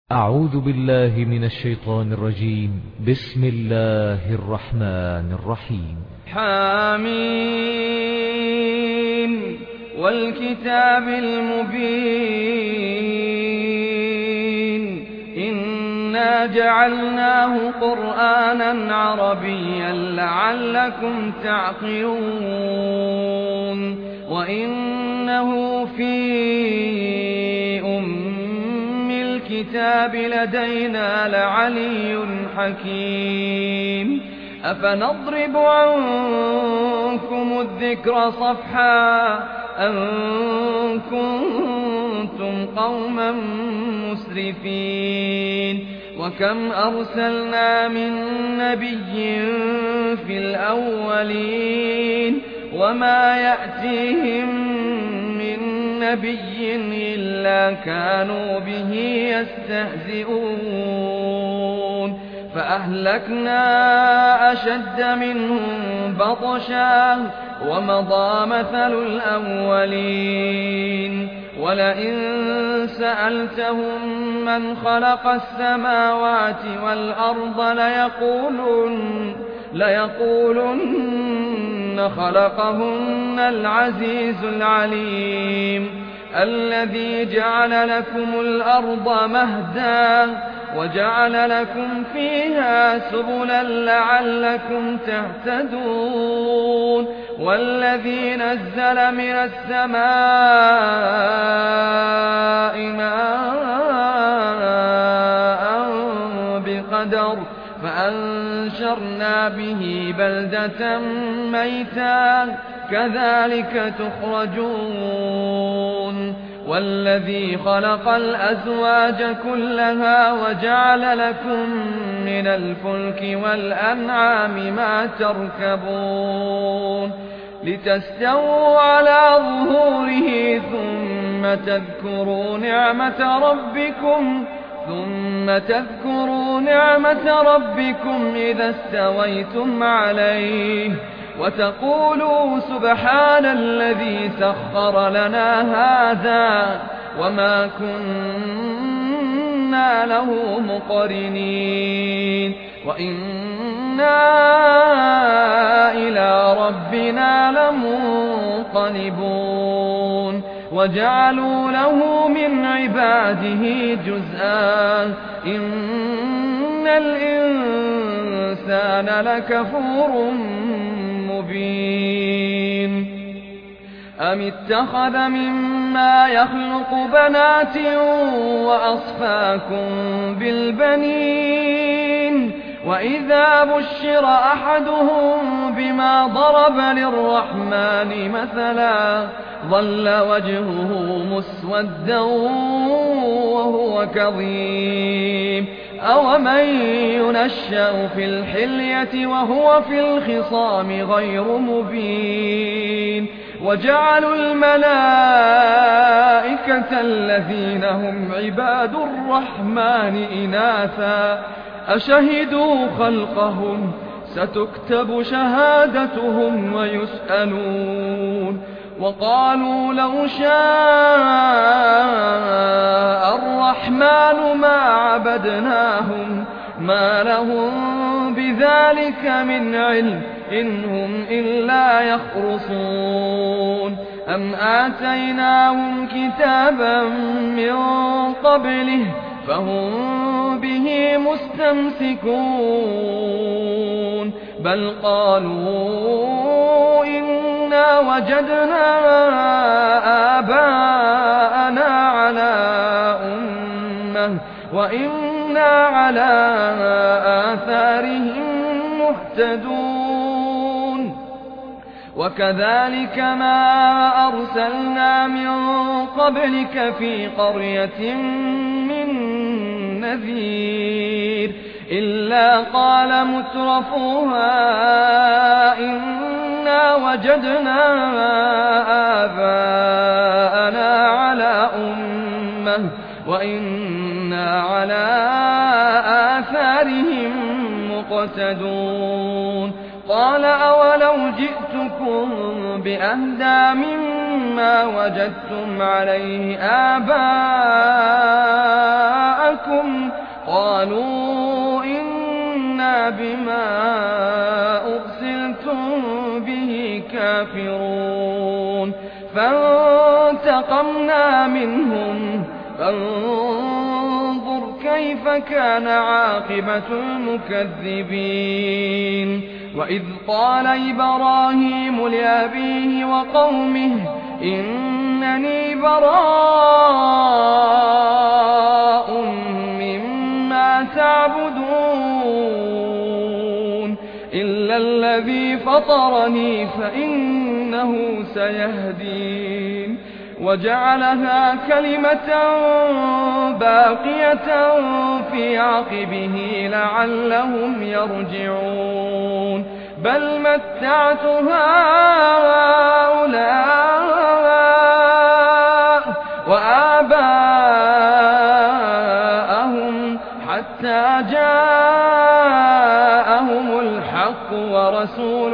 أعوذ بالله من الشيطان الرجيم. بسم الله الرحمن الرحيم. حامين والكتاب المبين إنا جعلناه قرآنا عربيا لعلكم تعقلون وإنه في الكتاب لدينا لعلي حكيم أفنضرب عنكم الذكر صفحا أن كنتم قوما مسرفين وكم أرسلنا من نبي في الأولين وما يأتيهم من نبي إلا كانوا به يستهزئون فأهلكنا أشد منهم بطشا ومضى مثل الأولين ولئن سألتهم من خلق السماوات والأرض ليقولن خلقهن العزيز العليم الذي جعل لكم الأرض مهدا وجعل لكم فيها سبلا لعلكم تهتدون والذي نزل من السماء ماء بقدر فأنشرنا به بلدة ميتا كذلك تخرجون والذي خلق الأزواج كلها وجعل لكم من الفلك والأنعام ما تركبون لتستووا على ظهوره ثم تذكروا نعمة ربكم إذا استويتم عليه وتقولوا سبحان الذي سخر لنا هذا وما كنا له مقرنين وإنا إلى ربنا لمنقلبون وجعلوا له من عباده جزءا إن الإنسان لكفور مبين أم اتخذ مما يخلق بنات وأصفاكم بالبنين وإذا بشر أحدهم بما ضرب للرحمن مثلا ظل وجهه مسودا وهو كظيم أومن ينشأ في الحلية وهو في الخصام غير مبين وجعلوا الملائكة الذين هم عباد الرحمن إناثا أشهدوا خلقهم ستكتب شهادتهم ويسألون وقالوا لو شاء الرحمن ما عبدناهم ما لهم بذلك من علم إن هم إلا يخرصون أم آتيناهم كتابا من قبله فهم به مستمسكون بل قالوا إنا وجدنا آباءنا على أمة وإنا على آثارهم مهتدون وكذلك ما أرسلنا من قبلك في قرية من نذير إلا قال مترفوها إنا وجدنا آباءنا على أمة وإنا على آثارهم مقتدون قال أولو جئتكم بأهدى مما وجدتم عليه آباءكم آباءكم قالوا إنا بما أرسلتم به كافرون فانتقمنا منهم فانظر كيف كان عاقبة المكذبين وإذ قال إبراهيم لأبيه وقومه إنني براء مما تعبدون إلا الذي فطرني فإنه سيهدين وجعلها كلمة باقية في عقبه لعلهم يرجعون بل متعت هؤلاء وآباءهم حتى جاءهم الحق ورسول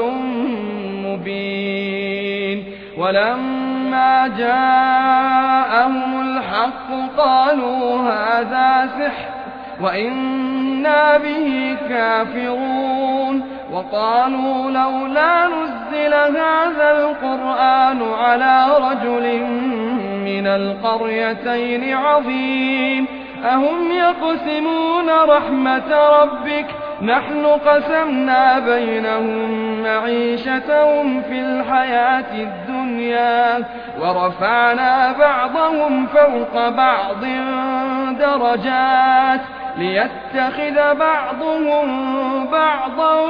مبين ولما جاءهم الحق قالوا هذا سحر وإنا به كافرون وقالوا لولا نزل هذا القرآن على رجل من القريتين عظيم أهم يقسمون رحمة ربك نحن قسمنا بينهم معيشتهم في الحياة الدنيا ورفعنا بعضهم فوق بعض درجات ليتخذ بعضهم بعضا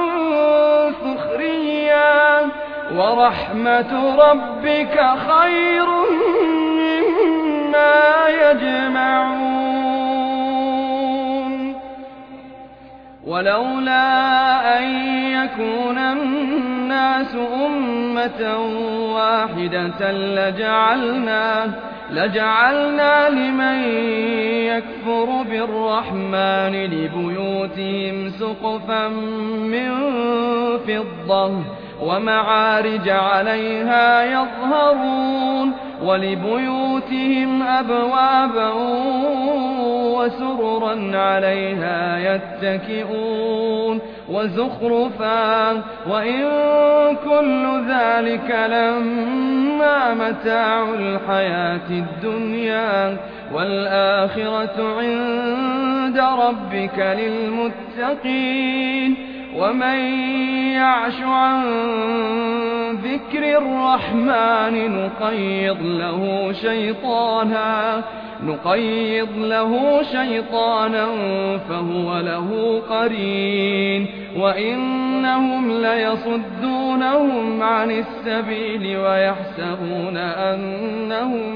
سخريا ورحمة ربك خير مما يجمعون ولولا أن يكون الناس أمة واحدة لجعلنا لمن يكفر بالرحمن لبيوتهم سقفا من فضة ومعارج عليها يظهرون ولبيوتهم أبوابا وسررا عليها يتكئون وزخرفا وإن كل ذلك لما متاع الحياة الدنيا والآخرة عند ربك للمتقين ومن يعش عن ذكر الرحمن نقيض له شيطانا فهو له قرين وإنهم ليصدونهم عن السبيل ويحسبون أنهم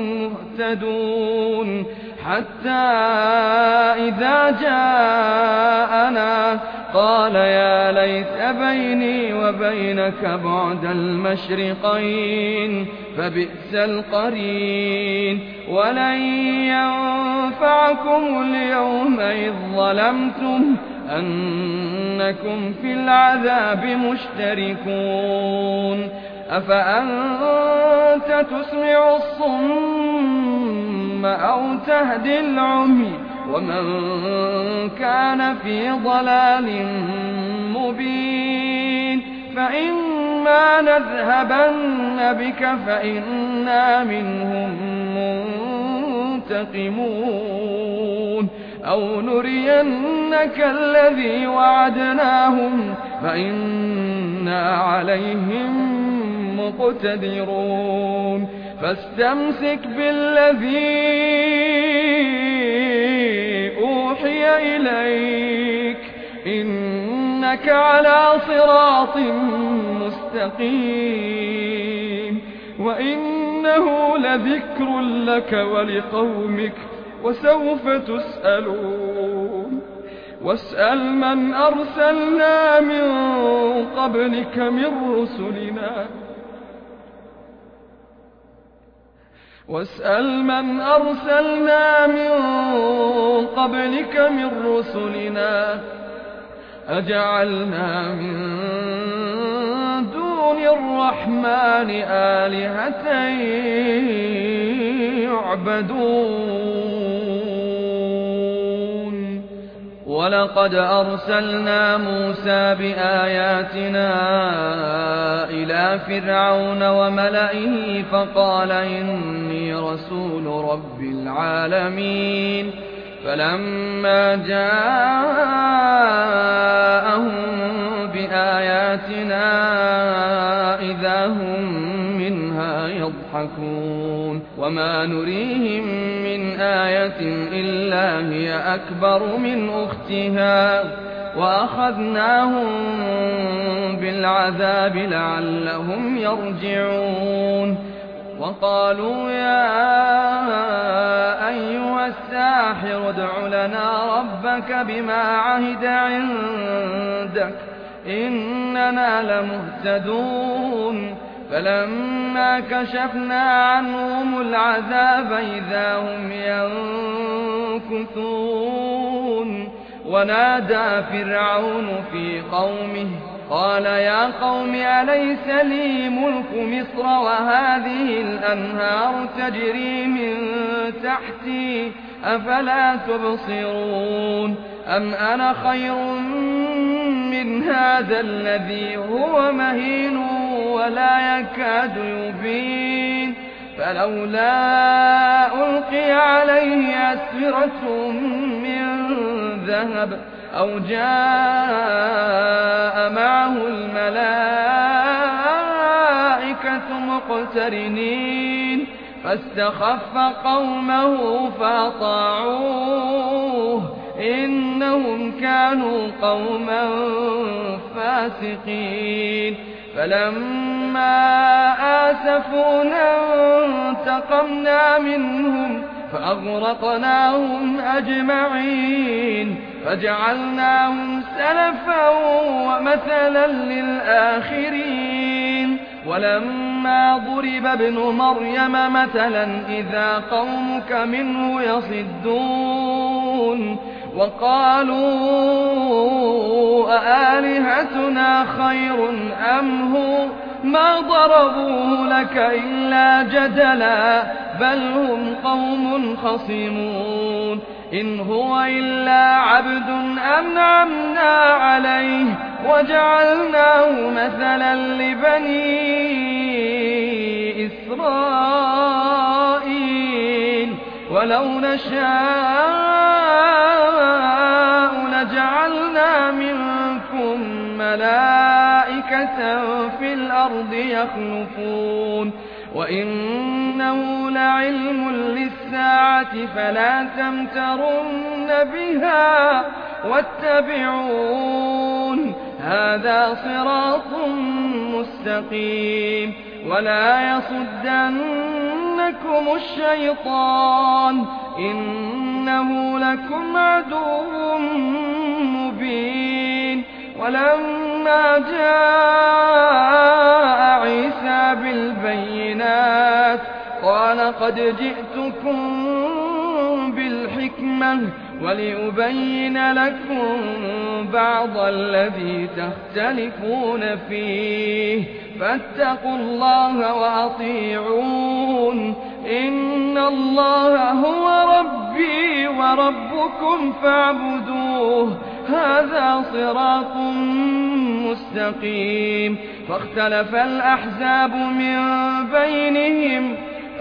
مهتدون حتى إذا جاءنا قال يا ليت بيني وبينك بعد المشرقين فبئس القرين ولن ينفعكم اليوم إذ ظلمتم أنكم في العذاب مشتركون أفأنت تسمع الصم أو تهدي العمي ومن كان في ضلال مبين فإما نذهبن بك فإنا منهم منتقمون أو نرينك الذي وعدناهم فإنا عليهم مقتدرون فاستمسك بالذي أوحي إليك إنك على صراط مستقيم وإنه لذكر لك ولقومك وسوف تسألون واسأل من أرسلنا من قبلك من رسلنا أجعلنا من دون الرحمن آلهة يعبدون ولقد أرسلنا موسى بآياتنا إلى فرعون وملئه فقال إني رسول رب العالمين فلما جاءهم بآياتنا إذا هم منها يضحكون وما نريهم من آية إلا هي أكبر من أختها وأخذناهم بالعذاب لعلهم يرجعون وقالوا يا أيها الساحر ادع لنا ربك بما عهد عندك إننا لمهتدون فلما كشفنا عنهم العذاب إذا هم ينكثون ونادى فرعون في قومه قال يا قوم أليس لي ملك مصر وهذه الأنهار تجري من تحتي أفلا تبصرون أم أنا خير من هذا الذي هو مهين ولا يكاد يبين فلولا ألقي عليه أسورة من ذهب أو جاء معه الملائكة مقترنين فاستخف قومه فأطاعوه إنهم كانوا قوما فاسقين فلما آسفونا انتقمنا منهم فأغرقناهم أجمعين فجعلناهم سلفا ومثلا للآخرين ولما ضرب ابن مريم مثلا إذا قومك منه يصدون وقالوا أآلهتنا خير أم هو ما ضربوه لك إلا جدلا بل هم قوم خصمون إن هو إلا عبد أنعمنا عليه وجعلناه مثلا لبني إسرائيل ولو نشاء لجعلنا منكم ملائكة في الأرض يخلفون وإنه لعلم للساعة فلا تمترن بها واتبعون هذا صراط مستقيم ولا يصدنكم الشيطان إنه لكم عدو مبين ولما جاء عيسى بالبينات قال قد جئتكم بالحكمة ولأبين لكم بعض الذي تختلفون فيه فاتقوا الله وأطيعون إن الله هو ربي وربكم فاعبدوه هذا صراط مستقيم فاختلف الأحزاب من بينهم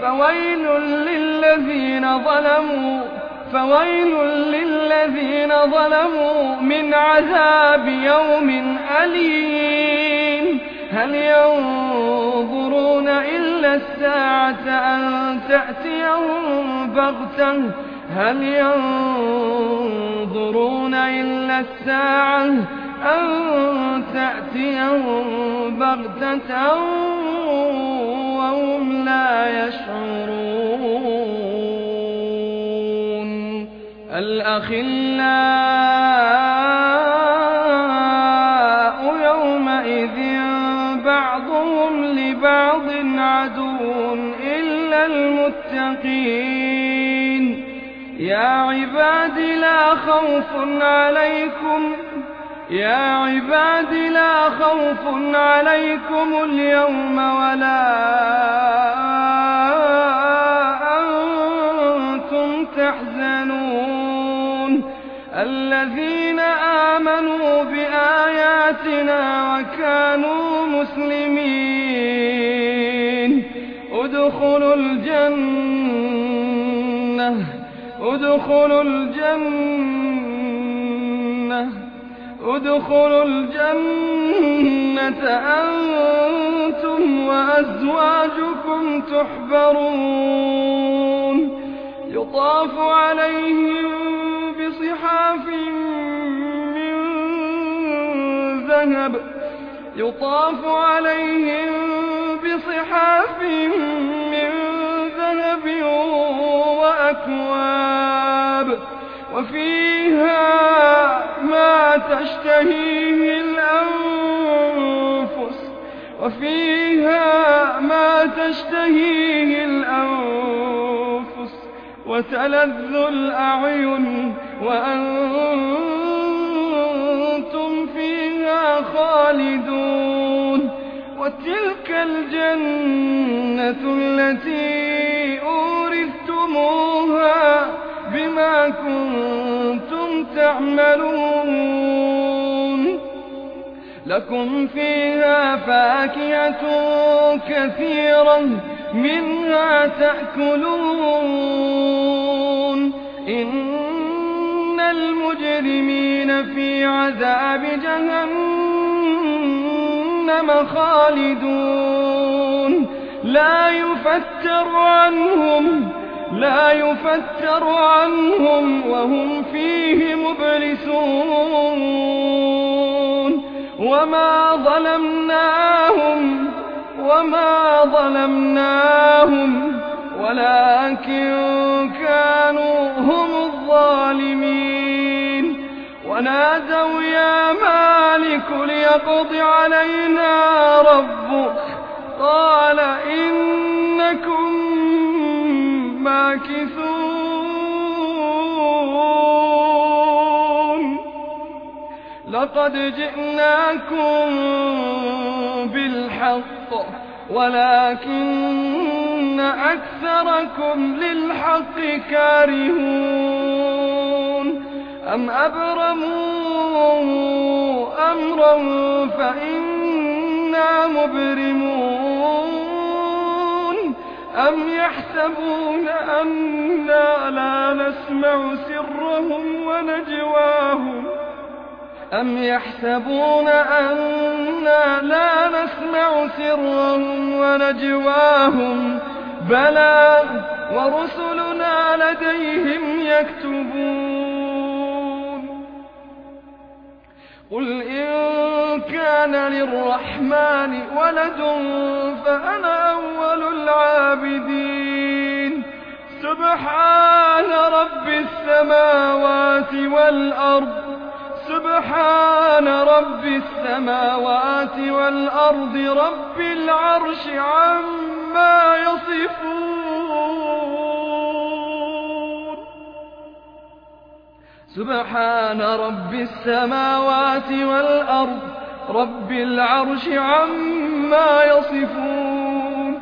فويل للذين ظلموا من عذاب يوم أليم هل ينظرون إلا الساعة أن تأتيهم بغتة وهم لا يشعرون الأخلاء يومئذ بعضهم لبعض عدو إلا المتقين يا عباد لا خوف عليكم اليوم ولا أنتم تحزنون الذين آمنوا بآياتنا وكانوا مسلمين ادخلوا الجنة أنتم وأزواجكم تحبرون يطاف عليهم بصحاف من ذهب وأكواب وفيها ما تشتهيه الأنفس وتلذ الأعين وأنتم فيها خالدون وتلك الجنة التي أورثتموها بما كنتم تعملون لكم فيها فاكهة كثيرة منها تأكلون إن المجرمين في عذاب جهنم خالدون لا يفتر عنهم وهم فيه مبلسون وما ظلمناهم ولكن كانوا هم الظالمين ونادوا يا مالك ليقض علينا ربك قال إنكم ماكثون لقد جئناكم بالحق ولكن أكثركم للحق كارهون أم أبرموا أمرا فإنا مبرمون أم يحسبون أنا لا نسمع سرهم ونجواهم بلى ورسلنا لديهم يكتبون قل إن كان للرحمن ولد فأنا أول العابدين سبحان رب السماوات والأرض رب العرش عما يصفون سبحان رب السماوات والأرض رب العرش عما يصفون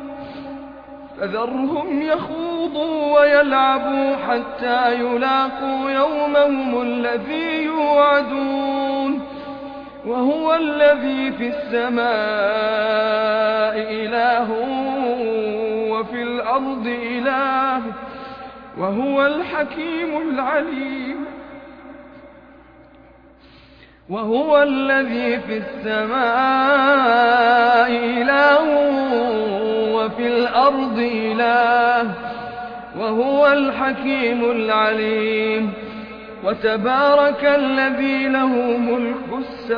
فذرهم يخوضوا ويلعبوا حتى يلاقوا يومهم الذي يوعدون وهو الذي في السماء إله وفي الأرض إله وهو الحكيم العليم وهو الذي في السماء إله وفي الأرض إله وهو الحكيم العليم وتبارك الذي له ملك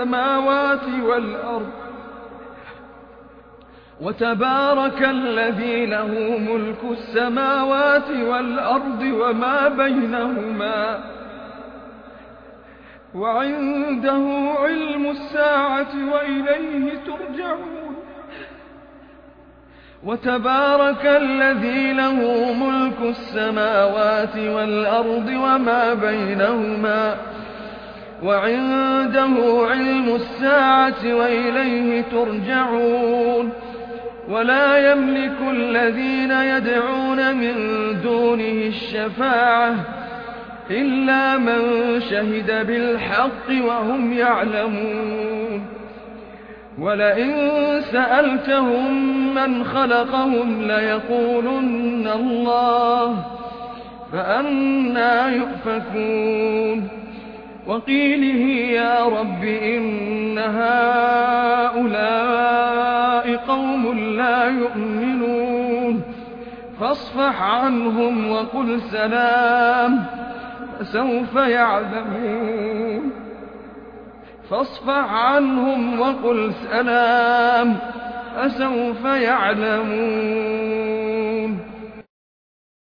السماوات والأرض وما بينهما وعنده علم الساعة وإليه ترجعون وتبارك الذي له ملك السماوات والأرض وما بينهما وعنده علم الساعة وإليه ترجعون ولا يملك الذين يدعون من دونه الشفاعة إلا من شهد بالحق وهم يعلمون ولئن سألتهم من خلقهم ليقولن الله فأنى يؤفكون وقيله يا رب إن هؤلاء قوم لا يؤمنون فاصفح عنهم وقل سلام فسوف يعلمون فاصفح عنهم وقل سلام فسوف يعلمون